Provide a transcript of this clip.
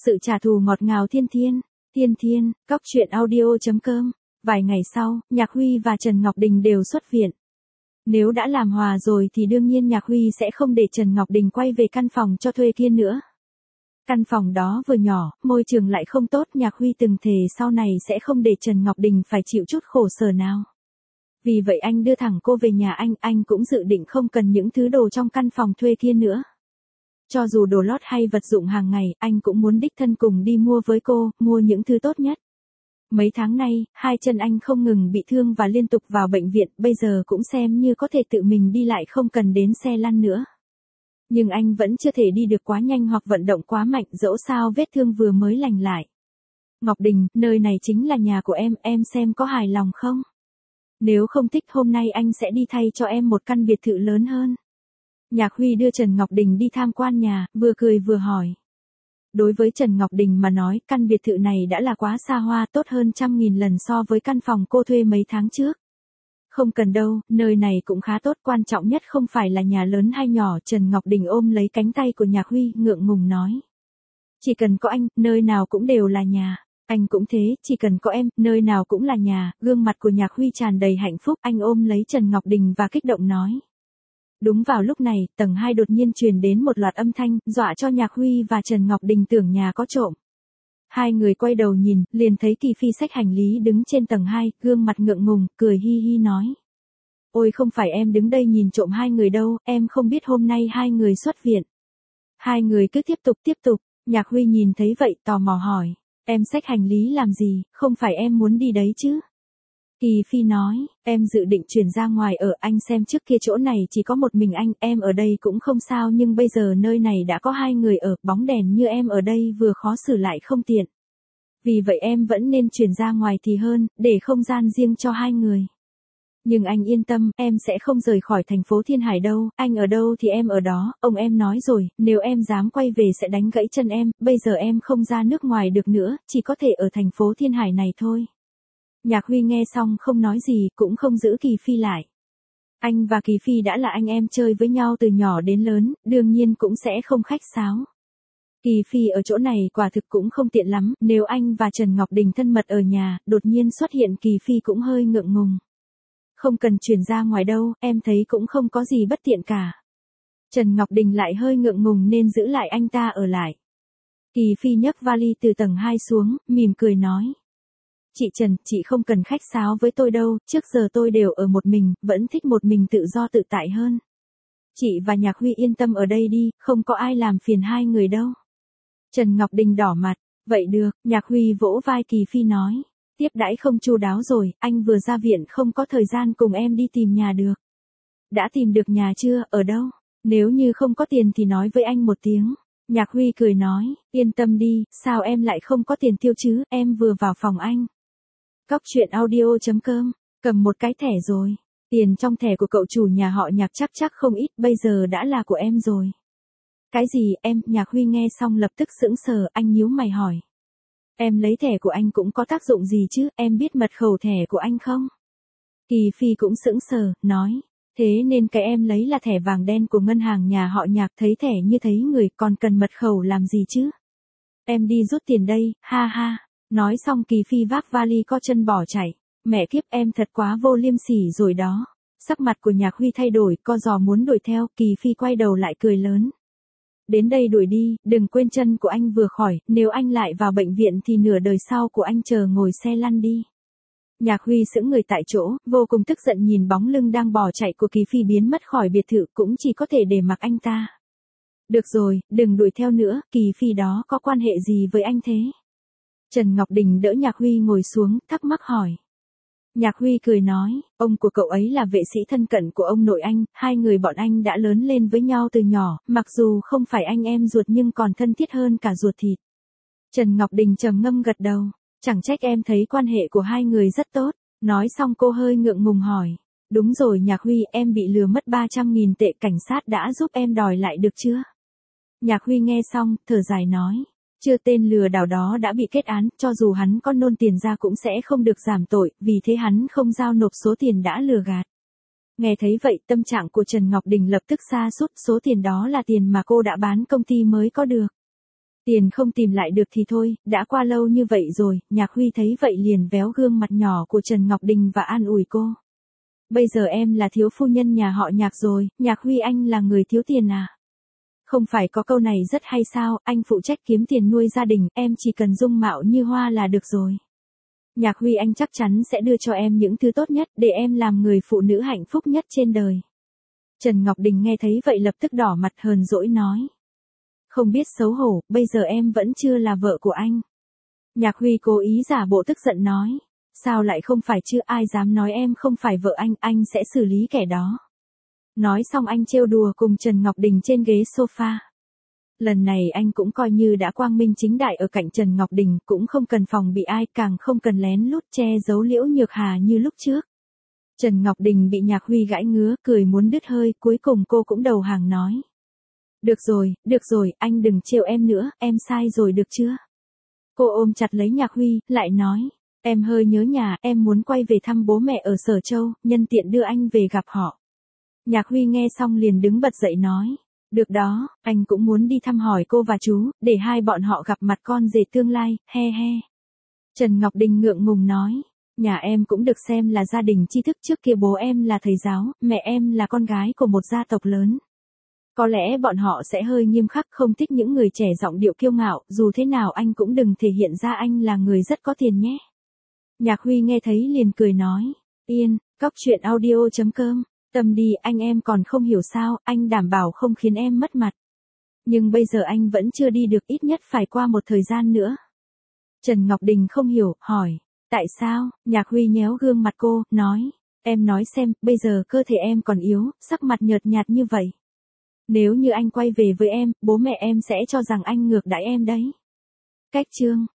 Sự trả thù ngọt ngào thiên thiên. Thiên thiên, cóc truyện audio.com. Vài ngày sau, Nhạc Huy và Trần Ngọc Đình đều xuất viện. Nếu đã làm hòa rồi thì đương nhiên Nhạc Huy sẽ không để Trần Ngọc Đình quay về căn phòng cho thuê kia nữa. Căn phòng đó vừa nhỏ, môi trường lại không tốt, Nhạc Huy từng thề sau này sẽ không để Trần Ngọc Đình phải chịu chút khổ sở nào. Vì vậy anh đưa thẳng cô về nhà anh cũng dự định không cần những thứ đồ trong căn phòng thuê kia nữa. Cho dù đồ lót hay vật dụng hàng ngày, anh cũng muốn đích thân cùng đi mua với cô, mua những thứ tốt nhất. Mấy tháng nay, hai chân anh không ngừng bị thương và liên tục vào bệnh viện, bây giờ cũng xem như có thể tự mình đi lại không cần đến xe lăn nữa. Nhưng anh vẫn chưa thể đi được quá nhanh hoặc vận động quá mạnh, dẫu sao vết thương vừa mới lành lại. Ngọc Đình, nơi này chính là nhà của em xem có hài lòng không? Nếu không thích hôm nay anh sẽ đi thay cho em một căn biệt thự lớn hơn. Nhạc Huy đưa Trần Ngọc Đình đi tham quan nhà, vừa cười vừa hỏi. Đối với Trần Ngọc Đình mà nói, căn biệt thự này đã là quá xa hoa, tốt hơn 100.000 lần so với căn phòng cô thuê mấy tháng trước. Không cần đâu, nơi này cũng khá tốt, quan trọng nhất không phải là nhà lớn hay nhỏ. Trần Ngọc Đình ôm lấy cánh tay của Nhạc Huy, ngượng ngùng nói. Chỉ cần có anh, nơi nào cũng đều là nhà. Anh cũng thế, chỉ cần có em, nơi nào cũng là nhà. Gương mặt của Nhạc Huy tràn đầy hạnh phúc, anh ôm lấy Trần Ngọc Đình và kích động nói. Đúng vào lúc này, tầng 2 đột nhiên truyền đến một loạt âm thanh, dọa cho Nhạc Huy và Trần Ngọc Đình tưởng nhà có trộm. Hai người quay đầu nhìn, liền thấy Kỳ Phi xách hành lý đứng trên tầng 2, gương mặt ngượng ngùng, cười hi hi nói. Ôi không phải em đứng đây nhìn trộm hai người đâu, em không biết hôm nay hai người xuất viện. Hai người cứ tiếp tục, Nhạc Huy nhìn thấy vậy tò mò hỏi. Em xách hành lý làm gì, không phải em muốn đi đấy chứ? Kỳ Phi nói, em dự định chuyển ra ngoài ở, anh xem trước kia chỗ này chỉ có một mình anh, em ở đây cũng không sao nhưng bây giờ nơi này đã có hai người ở, bóng đèn như em ở đây vừa khó xử lại không tiện. Vì vậy em vẫn nên chuyển ra ngoài thì hơn, để không gian riêng cho hai người. Nhưng anh yên tâm, em sẽ không rời khỏi thành phố Thiên Hải đâu, anh ở đâu thì em ở đó, ông em nói rồi, nếu em dám quay về sẽ đánh gãy chân em, bây giờ em không ra nước ngoài được nữa, chỉ có thể ở thành phố Thiên Hải này thôi. Nhạc Huy nghe xong không nói gì, cũng không giữ Kỳ Phi lại. Anh và Kỳ Phi đã là anh em chơi với nhau từ nhỏ đến lớn, đương nhiên cũng sẽ không khách sáo. Kỳ Phi ở chỗ này quả thực cũng không tiện lắm, nếu anh và Trần Ngọc Đình thân mật ở nhà, đột nhiên xuất hiện Kỳ Phi cũng hơi ngượng ngùng. Không cần chuyển ra ngoài đâu, em thấy cũng không có gì bất tiện cả. Trần Ngọc Đình lại hơi ngượng ngùng nên giữ lại anh ta ở lại. Kỳ Phi nhấc vali từ tầng 2 xuống, mỉm cười nói. Chị Trần, chị không cần khách sáo với tôi đâu, trước giờ tôi đều ở một mình, vẫn thích một mình tự do tự tại hơn. Chị và Nhạc Huy yên tâm ở đây đi, không có ai làm phiền hai người đâu. Trần Ngọc Đình đỏ mặt, vậy được, Nhạc Huy vỗ vai Kỳ Phi nói. Tiếp đãi không chu đáo rồi, anh vừa ra viện không có thời gian cùng em đi tìm nhà được. Đã tìm được nhà chưa, ở đâu? Nếu như không có tiền thì nói với anh một tiếng. Nhạc Huy cười nói, yên tâm đi, sao em lại không có tiền tiêu chứ, em vừa vào phòng anh. Cóc truyện audio.com, cầm một cái thẻ rồi. Tiền trong thẻ của cậu chủ nhà họ Nhạc chắc không ít, bây giờ đã là của em rồi. Cái gì em? Nhạc Huy nghe xong lập tức sững sờ, anh nhíu mày hỏi. Em lấy thẻ của anh cũng có tác dụng gì chứ, em biết mật khẩu thẻ của anh không? Kỳ Phi cũng sững sờ, nói. Thế nên cái em lấy là thẻ vàng đen của ngân hàng nhà họ Nhạc, thấy thẻ như thấy người, còn cần mật khẩu làm gì chứ? Em đi rút tiền đây, ha ha. Nói xong Kỳ Phi vác vali co chân bỏ chạy. Mẹ kiếp, em thật quá vô liêm sỉ rồi đó. Sắc mặt của Nhạc Huy thay đổi, co giò muốn đuổi theo, Kỳ Phi quay đầu lại cười lớn. Đến đây đuổi đi, đừng quên chân của anh vừa khỏi, nếu anh lại vào bệnh viện thì nửa đời sau của anh chờ ngồi xe lăn đi. Nhạc Huy sững người tại chỗ, vô cùng tức giận nhìn bóng lưng đang bỏ chạy của Kỳ Phi biến mất khỏi biệt thự, cũng chỉ có thể để mặc anh ta. Được rồi, đừng đuổi theo nữa, Kỳ Phi đó có quan hệ gì với anh thế? Trần Ngọc Đình đỡ Nhạc Huy ngồi xuống, thắc mắc hỏi. Nhạc Huy cười nói, ông của cậu ấy là vệ sĩ thân cận của ông nội anh, hai người bọn anh đã lớn lên với nhau từ nhỏ, mặc dù không phải anh em ruột nhưng còn thân thiết hơn cả ruột thịt. Trần Ngọc Đình trầm ngâm gật đầu, chẳng trách em thấy quan hệ của hai người rất tốt, nói xong cô hơi ngượng ngùng hỏi. Đúng rồi Nhạc Huy, em bị lừa mất 300.000 tệ, cảnh sát đã giúp em đòi lại được chưa? Nhạc Huy nghe xong, thở dài nói. Chưa, tên lừa đảo đó đã bị kết án, cho dù hắn có nôn tiền ra cũng sẽ không được giảm tội, vì thế hắn không giao nộp số tiền đã lừa gạt. Nghe thấy vậy, tâm trạng của Trần Ngọc Đình lập tức sa sút, số tiền đó là tiền mà cô đã bán công ty mới có được. Tiền không tìm lại được thì thôi, đã qua lâu như vậy rồi, Nhạc Huy thấy vậy liền véo gương mặt nhỏ của Trần Ngọc Đình và an ủi cô. Bây giờ em là thiếu phu nhân nhà họ Nhạc rồi, Nhạc Huy anh là người thiếu tiền à? Không phải có câu này rất hay sao, anh phụ trách kiếm tiền nuôi gia đình, em chỉ cần dung mạo như hoa là được rồi. Nhạc Huy anh chắc chắn sẽ đưa cho em những thứ tốt nhất, để em làm người phụ nữ hạnh phúc nhất trên đời. Trần Ngọc Đình nghe thấy vậy lập tức đỏ mặt hờn dỗi nói. Không biết xấu hổ, bây giờ em vẫn chưa là vợ của anh. Nhạc Huy cố ý giả bộ tức giận nói. Sao lại không phải chứ, ai dám nói em không phải vợ anh sẽ xử lý kẻ đó. Nói xong anh trêu đùa cùng Trần Ngọc Đình trên ghế sofa. Lần này anh cũng coi như đã quang minh chính đại ở cạnh Trần Ngọc Đình, cũng không cần phòng bị ai, càng không cần lén lút che giấu Liễu Nhược Hà như lúc trước. Trần Ngọc Đình bị Nhạc Huy gãi ngứa, cười muốn đứt hơi, cuối cùng cô cũng đầu hàng nói. Được rồi, anh đừng trêu em nữa, em sai rồi được chưa? Cô ôm chặt lấy Nhạc Huy, lại nói. Em hơi nhớ nhà, em muốn quay về thăm bố mẹ ở Sở Châu, nhân tiện đưa anh về gặp họ. Nhạc Huy nghe xong liền đứng bật dậy nói. Được đó, anh cũng muốn đi thăm hỏi cô và chú, để hai bọn họ gặp mặt con rể tương lai, he he. Trần Ngọc Đình ngượng ngùng nói. Nhà em cũng được xem là gia đình tri thức, trước kia bố em là thầy giáo, mẹ em là con gái của một gia tộc lớn. Có lẽ bọn họ sẽ hơi nghiêm khắc, không thích những người trẻ giọng điệu kiêu ngạo, dù thế nào anh cũng đừng thể hiện ra anh là người rất có tiền nhé. Nhạc Huy nghe thấy liền cười nói. Yên, cóc truyện audio.com, tâm đi, anh em còn không hiểu sao, anh đảm bảo không khiến em mất mặt. Nhưng bây giờ anh vẫn chưa đi được, ít nhất phải qua một thời gian nữa. Trần Ngọc Đình không hiểu, hỏi. Tại sao? Nhạc Huy nhéo gương mặt cô, nói. Em nói xem, bây giờ cơ thể em còn yếu, sắc mặt nhợt nhạt như vậy. Nếu như anh quay về với em, bố mẹ em sẽ cho rằng anh ngược đãi em đấy. Cách chương